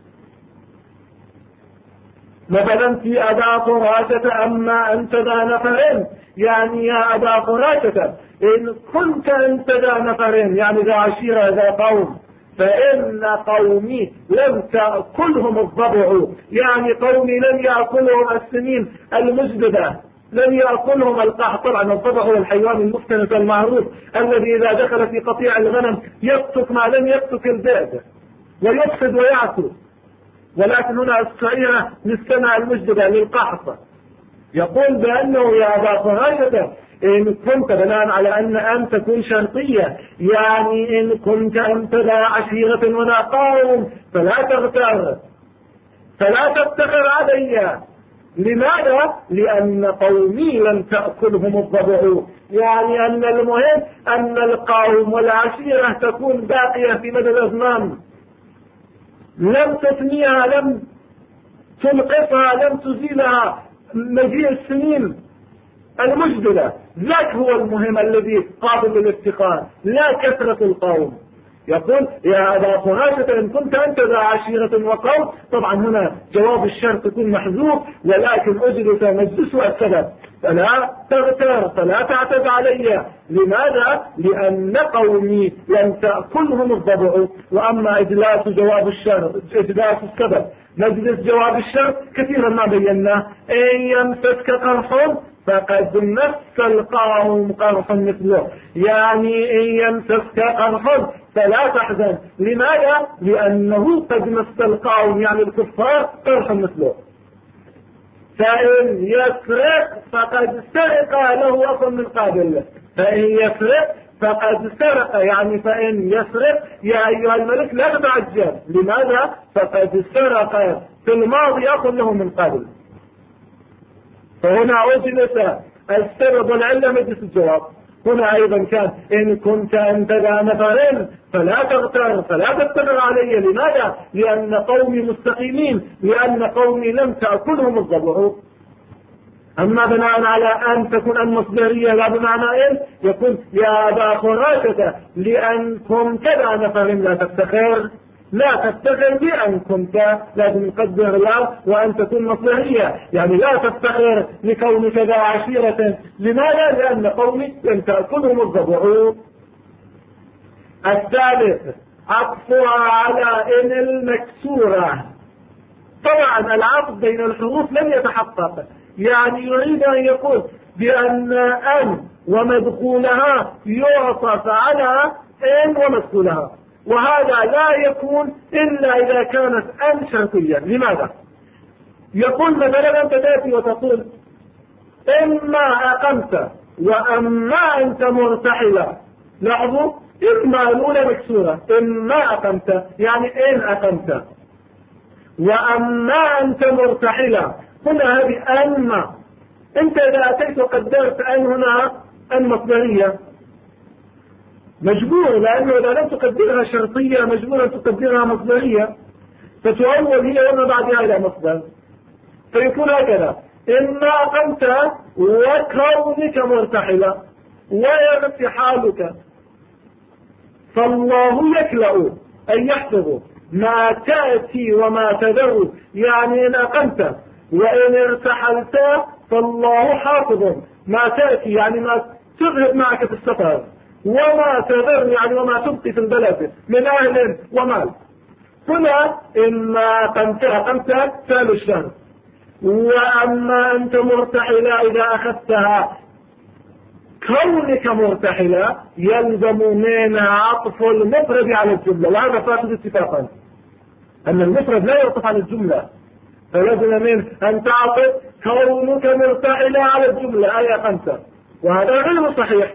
مثلا في أبا قراشة أما أنت ذا نفر، يعني يا أبا قراشة إن كنت أنت ذا نفر، يعني ذا عشيرة ذا قوم، فإن قومي لم تأكلهم الضبع، يعني قومي لم يأكلهم السنين المجددة، لم يأكلهم القحط. طبعا الضبع هو الحيوان المفترس المعروف الذي إذا دخل في قطيع الغنم يفتك ما لم يفتك الذئب ويفسد ويعكس، ولكن هنا الصعيرة للسماء المجددة للقحط. يقول بأنه يا أبا قراشة إن كنت بناء على أن تكون شرطية، يعني إن كنت أنت لا عشيرة ولا قوم فلا تغتر، فلا تفتخر علي. لماذا؟ لأن قومي لم تأكلهم الضبع، يعني أن المهم أن القوم والعشيرة تكون باقية في مدى الأزمان، لم تثنيها، لم تنقصها، لم تزيلها مجيء السنين المجدلة. ذاك هو المهم الذي قابل للافتقار، لا كثرة القوم. يقول يا أبا قراشة إن كنت أنت ذا عشيرة وقوم، طبعا هنا جواب الشرط يكون محذوف، ولكن أجلس مجلس السبب، فلا تغتر فلا تعتد علي. لماذا؟ لأن قومي لم تأكلهم الضبع. وأما إجلاس جواب الشرط، إجلاس السبب مجلس جواب الشرط كثيرا ما بيناه، إن يمسسك قرح فقد مس القوم قرح مثله، يعني إن يمسسك قرح فلا تحزن. لماذا؟ لأنه قد مس القوم يعني الكفار قرح مثله. فإن يسرق فقد سرق له أخ من قابل، فإن يسرق فقد سرق، يعني فإن يسرق يا أيها الملك لا تتعجل. لماذا؟ فقد سرق في الماضي أخ له من قابل. فهنا أجلس السبب والعلة مجلس الجواب. هنا أيضا كان إن كنت أنت ذا نفر فلا تغتر فلا تفتخر علي. لماذا؟ لأن قومي مستقيمين، لأن قومي لم تأكلهم الضبع. أما بناء على أن تكون المصدرية لا بمعنى إن، يكون يا أبا قراشة لأنكم كذا نفر لا تفتخر، لا تفتخر بأن كنت، لازم نقدر لا وأن تكون مصدرية، يعني لا تفتخر لكونك ذا عشيرة. لماذا؟ لأن قومي لم تأكلهم الضبع. الثالث عطفها على إن المكسورة. طبعا العطف بين الحروف لم يتحقق، يعني يريد أن يقول بأن أن ومدخولها يعطف على إن ومدخولها، وهذا لا يكون إلا إذا كانت أن شرطية. لماذا؟ يقول مثلا أنت تأتي وتقول إما أقمت وأما أنت مرتحلة. لاحظوا إما الأولى مكسورة، إما أقمت يعني إن أقمت، وأما أنت مرتحلة. هنا هذه أما، أنت إذا أتيت وقدرت أن هنا أن مصدرية، مجبور، لأنه إذا لم تقدرها شرطية مجبور أن تقدرها مصدرية، فتؤول هي وما بعدها إلى مصدر، فيكون هكذا: إما أقمت وكونك مرتحلا وارتحالك، فالله يكلأ أن يحفظ ما تأتي وما تذر، يعني إن أقمت وإن ارتحلت فالله حافظ ما تأتي، يعني ما تذهب معك في السفر، وما تذر يعني وما تبقي في البلد من أهل ومال. هنا إما أقمت فعل الشهر، وأما أنت مرتحلا إذا أخذتها كونك مرتحلا يلزم منها عطف المفرد على الجملة، وهذا فاقد اتفاقا أن المفرد لا يعطف على الجملة، فلازم منه أن تعطف كونك مرتحلا على الجملة أي أقمت، وهذا غير صحيح.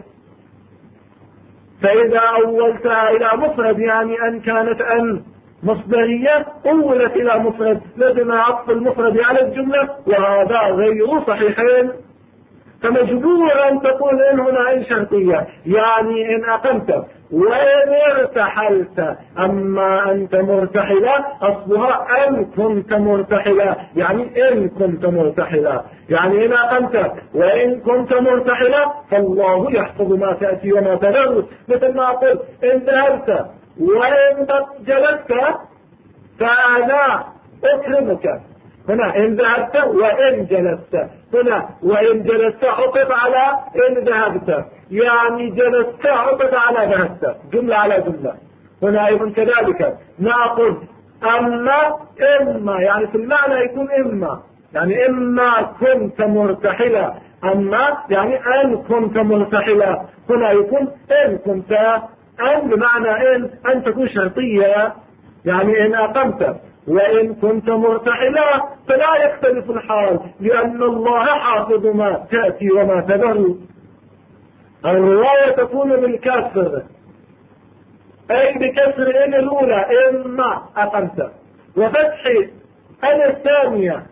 فإذا أولتها إلى مفرد يعني أن كانت أن مصدرية أولت إلى مفرد لازم عطف المفرد على الجملة، وهذا غير صحيحين. فمجبور أن تقول إن هنا إن شرطية، يعني إن أقمت وإن ارتحلت. أما أنت مرتحلة أصلها أن كنت مرتحلة، يعني إن كنت مرتحلة، يعني إن أقمت وإن كنت مرتحلة فالله يحفظ ما تأتي وما تذر. مثل ما أقول إن ذهبت وإن جلست فأنا أكرمك، هنا إن ذهبت وإن جلست، هنا وإن جلست عطف على إن ذهبت، يعني جلست عطف على ذهبت، جملة على جملة. هنا أيضا كذلك نأخذ أما إما، يعني في المعنى يكون إما، يعني إما كنت مرتحلة، أما يعني أن كنت مرتحلة. هنا يكون إن كنت، أن بمعنى أن تكون شرطية، يعني إن أقمت وإن كنت مرتحلا فلا يختلف الحال، لأن الله حافظ ما تأتي وما تذر. الرواية تكون بالكسر، أي بكسر إن الأولى إما أقمت، وفتح أن الثانية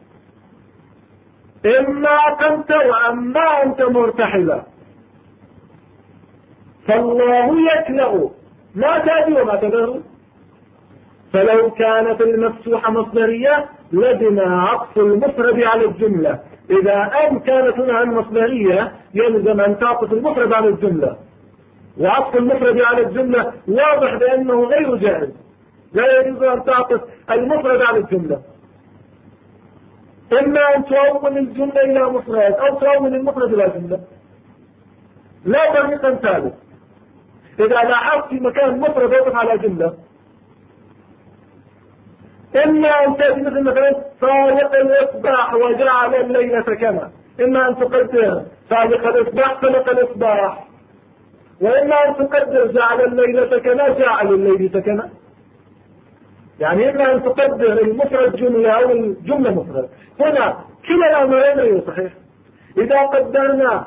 إما أقمت وأما أنت مرتحلا، فالله يكلأ ما تأتي وما تذر. فلو كانت المفتوحة مصدرية لزم عطف المفرد على الجملة، إذا أن كانت هنا مصدرية يلزم أن تعطف المفرد على الجملة، وعطف المفرد على الجملة واضح بأنه غير جائز، لا يجوز أن تعطف المفرد على الجملة، إما أن تؤول الجملة إلى مفرد أو تؤول المفرد إلى جملة، لا طريقا ثالث. إذا لاحظت في مكان مفرد يقف على جملة، إما أن تأتي مثل مثلا فالق الإصباح وجعل الليل سكنا، إما أن تقدر فالق الإصباح فلق الإصباح، وإما أن تقدر جعل الليل سكنا جعل الليل سكنا، يعني إما أن تقدر المفرد جملة أو الجملة مفرد. هنا كلا الأمرين غير صحيح. إذا قدرنا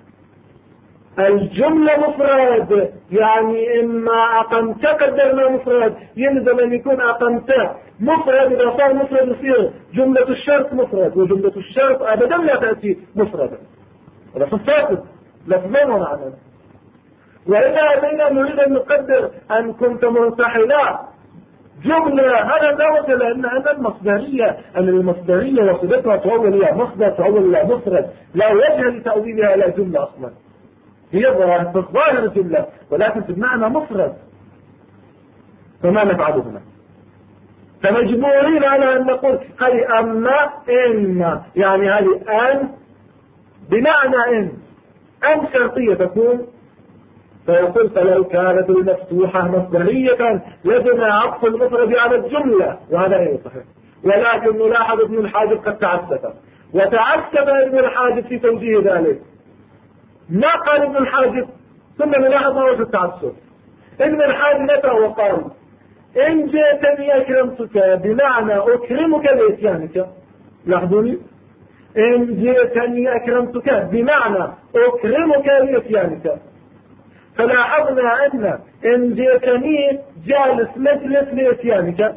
الجملة مفرد يعني إما أقمت قدرنا مفرد، يلزم أن يكون أقمت مفرد، إذا صار مفرد يصير جملة الشرط مفرد، وجملة الشرط أبدا لا تأتي مفردا، هذا فاسد لفظين ومعنى. وإذا أتينا نريد أن نقدر أن كنت مرتحلا جملة، هذا لا وجه، لأنها المصدرية، أن المصدرية وصلتها تؤول إلى مصدر تؤول إلى مفرد، لا وجه لتأويلها إلى جملة أصلا، هي في الظاهر جملة ولكن في المعنى مفرد، فما نفعله هنا؟ فمجبورين على أن نقول هذه أما إن، يعني هذه أن بمعنى أن شرطية تكون، فيقول فلو كانت المفتوحة مصدرية لزم عطف المفرد على الجملة، وهذا غير صحيح. ولكن نلاحظ ابن الحاجب قد تعسف، وتعسف ابن الحاجب في توجيه ذلك. ما قال ابن الحاجب، ثم نلاحظ ما وجه التعسف. ابن الحاجب أتى وقال إن جئتني أكرمتك بمعنى أكرمك لإتيانك. لاحظوني، إن جئتني أكرمتك بمعنى أكرمك لإتيانك. فلاحظنا أن إن جئتني جالس مجلس لإتيانك،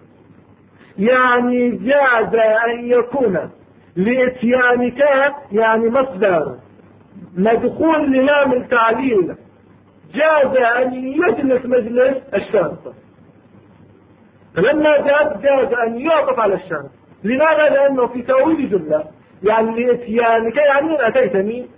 يعني جاز أن يكون لإتيانك يعني مصدر مدخول للام التعليل، جاز أن يجلس مجلس الشرط. فلما جاز أن يعطف على الشرط. لماذا؟ لأنه في تأويل جملة، يعني لإتيانك يعني إن أتيتني.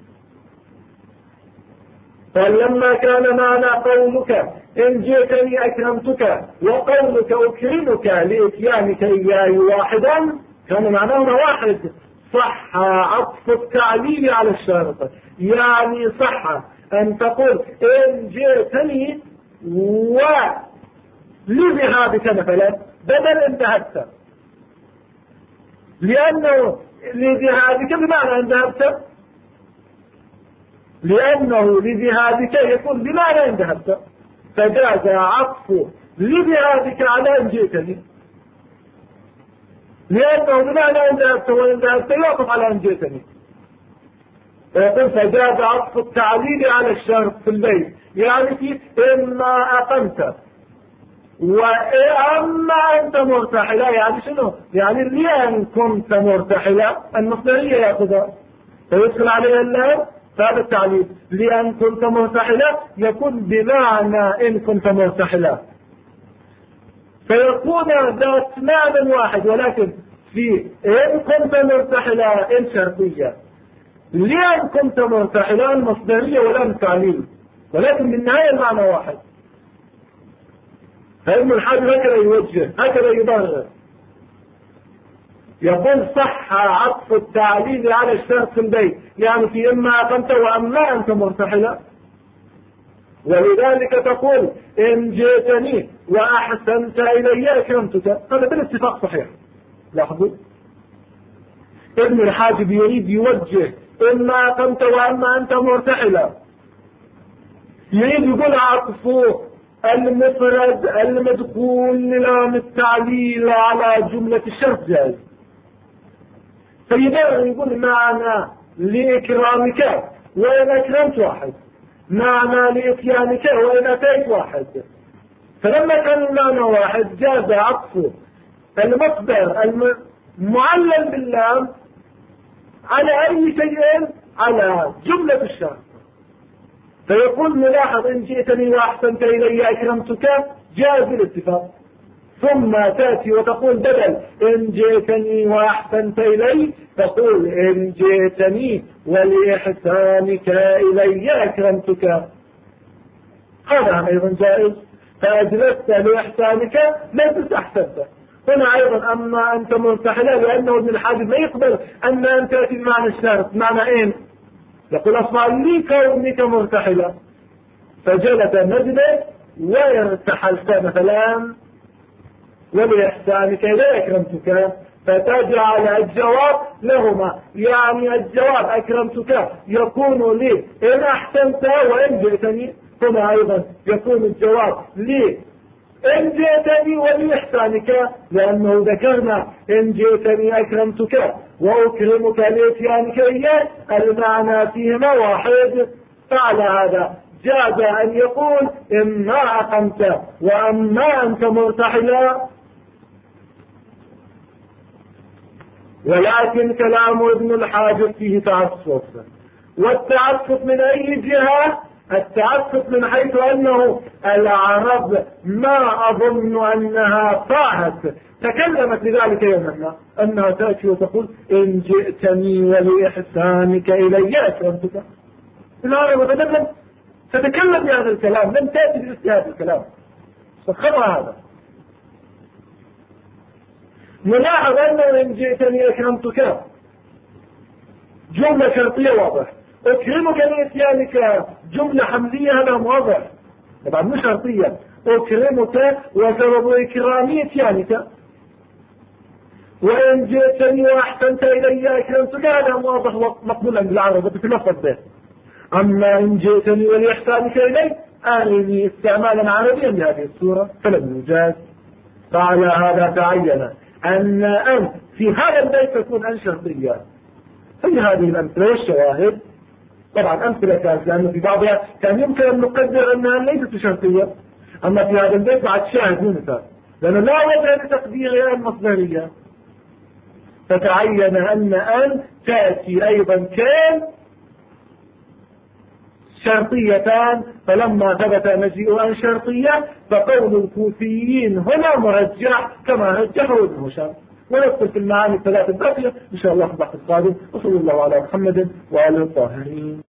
فلما كان معنى قولك إن جئتني أكرمتك وقولك أكرمك لإتيانك إياي واحدا، كان معناهما واحد. صح عطف التعليل على الشرط، يعني صح أن تقول إن جئتني ولذهابك مثلا بدل إن ذهبت، لأنه لذهابك بمعنى إن ذهبت، لأنه لذهابك يكون بمعنى إن ذهبت، فجاز عطف لذهابك على إن جئتني، لأنه بمعنى إن ذهبت وإن ذهبت يعطف على إن جئتني. فيقول فجاز عطف التعليل على الشرط في البيت، يعني في إما أقمت وإما أنت مرتحلا، يعني شنو؟ يعني لأن كنت مرتحلا المصدرية يأخذها فيدخل عليها اللام، فهذا التعليل. لأن كنت مرتحلا يكون بمعنى إن كنت مرتحلا، فيكون ذات معنى واحد، ولكن في إن كنت مرتحلا إن شرطية، لأن كنت مرتحلا مصدرية ولام تعليل، ولكن بالنهاية المعنى واحد. فإن الحاجة هكذا يوجه، هكذا يبرر. يقول صح عطف التعليل على الشرط في البيت، يعني في إما أقمت وأما أنت مرتحلا. ولذلك تقول إن جئتني وأحسنت إلي أكرمتك، هذا بالاتفاق صحيح. لاحظوا ابن الحاجب يريد يوجه إما أقمت وأما أنت مرتحلا، يريد يقول عطفه المفرد المدخول للام التعليل على جملة الشرط جائز. فيبقى يقول معنى لإكرامك وإن أكرمت واحد، معنى لإتيانك وإن أتيت واحد. فلما كان المعنى واحد جاز عطف المصدر المعلل باللام على أي شيء على جملة الشرط. فيقول نلاحظ إن جئتني وأحسنت إلي أكرمتك جاز بالاتفاق، ثم تأتي وتقول بدل إن جئتني وأحسنت إلي تقول إن جئتني ولإحسانك إلي أكرمتك، هذا أيضا جائز. فأجلست لإحسانك ليس أحسنت. هنا أيضا أما أنت مرتحلا، لأنه ابن الحاجب ما يقبل أن أن تأتي بمعنى الشرط، معنى إن يقول أصبح لي كونك مرتحلا، فجلس مجلس وارتحلت مثلا ولإحسانك إلي أكرمتك، فتجعل الجواب لهما، يعني الجواب أكرمتك يكون لي إن أحسنت وإن جئتني، هنا أيضا يكون الجواب لي إن جئتني ولإحسانك، لأنه ذكرنا إن جئتني أكرمتك وأكرمك لإتيانك إياه، المعنى فيهما واحد. فعلى هذا جاز أن يقول إما أقمت وأما أنت مرتحلا. ولكن كلام ابن الحاجب فيه تعسف، والتعسف من أي جهة؟ التعسف من حيث أنه العرب ما أظن أنها طاعت تكلمت لذلك يوما ما، أنها تأتي وتقول إن جئتني ولإحسانك إلي أكرمتك. العرب أبدا تتكلم بهذا الكلام، لم تأتي بمثل هذا الكلام، فخطأ هذا. نلاحظ أنه إن جئتني أكرمتك جملة شرطية واضح، أكرمك لإتيانك جملة حملية هذا واضح، طبعا مش شرطية. أكرمك وسبب إكرامي إتيانك، وإن جئتني وأحسنت إلي أكرمتك هذا واضح مقبولا بالعرب وتتلفظ به. أما إن جئتني ولإحسانك إلي أرني استعمالا عربيا لهذه الصورة فلم يجاز. فعلى هذا تعين أن في هذا البيت تكون أن شرطية. في هذه الأمثلة والشواهد طبعا أمثلة كانت، لأنه في بعضها كان يمكن أن نقدر أنها ليست شرطية، أما في هذا البيت بعد شاهد مو مثال، لأنه لا وجه لتقديرها المصدرية. فتعين أن تأتي أيضا كان شرطيتان، فلما ثبت مجيء أن شرطية فقول الكوفيين هنا مرجح كما رجحه ابن هشام. وندخل في المعاني الثلاث الباقية إن شاء الله في البحث القادم. وصلى الله على محمد وآله الطاهرين.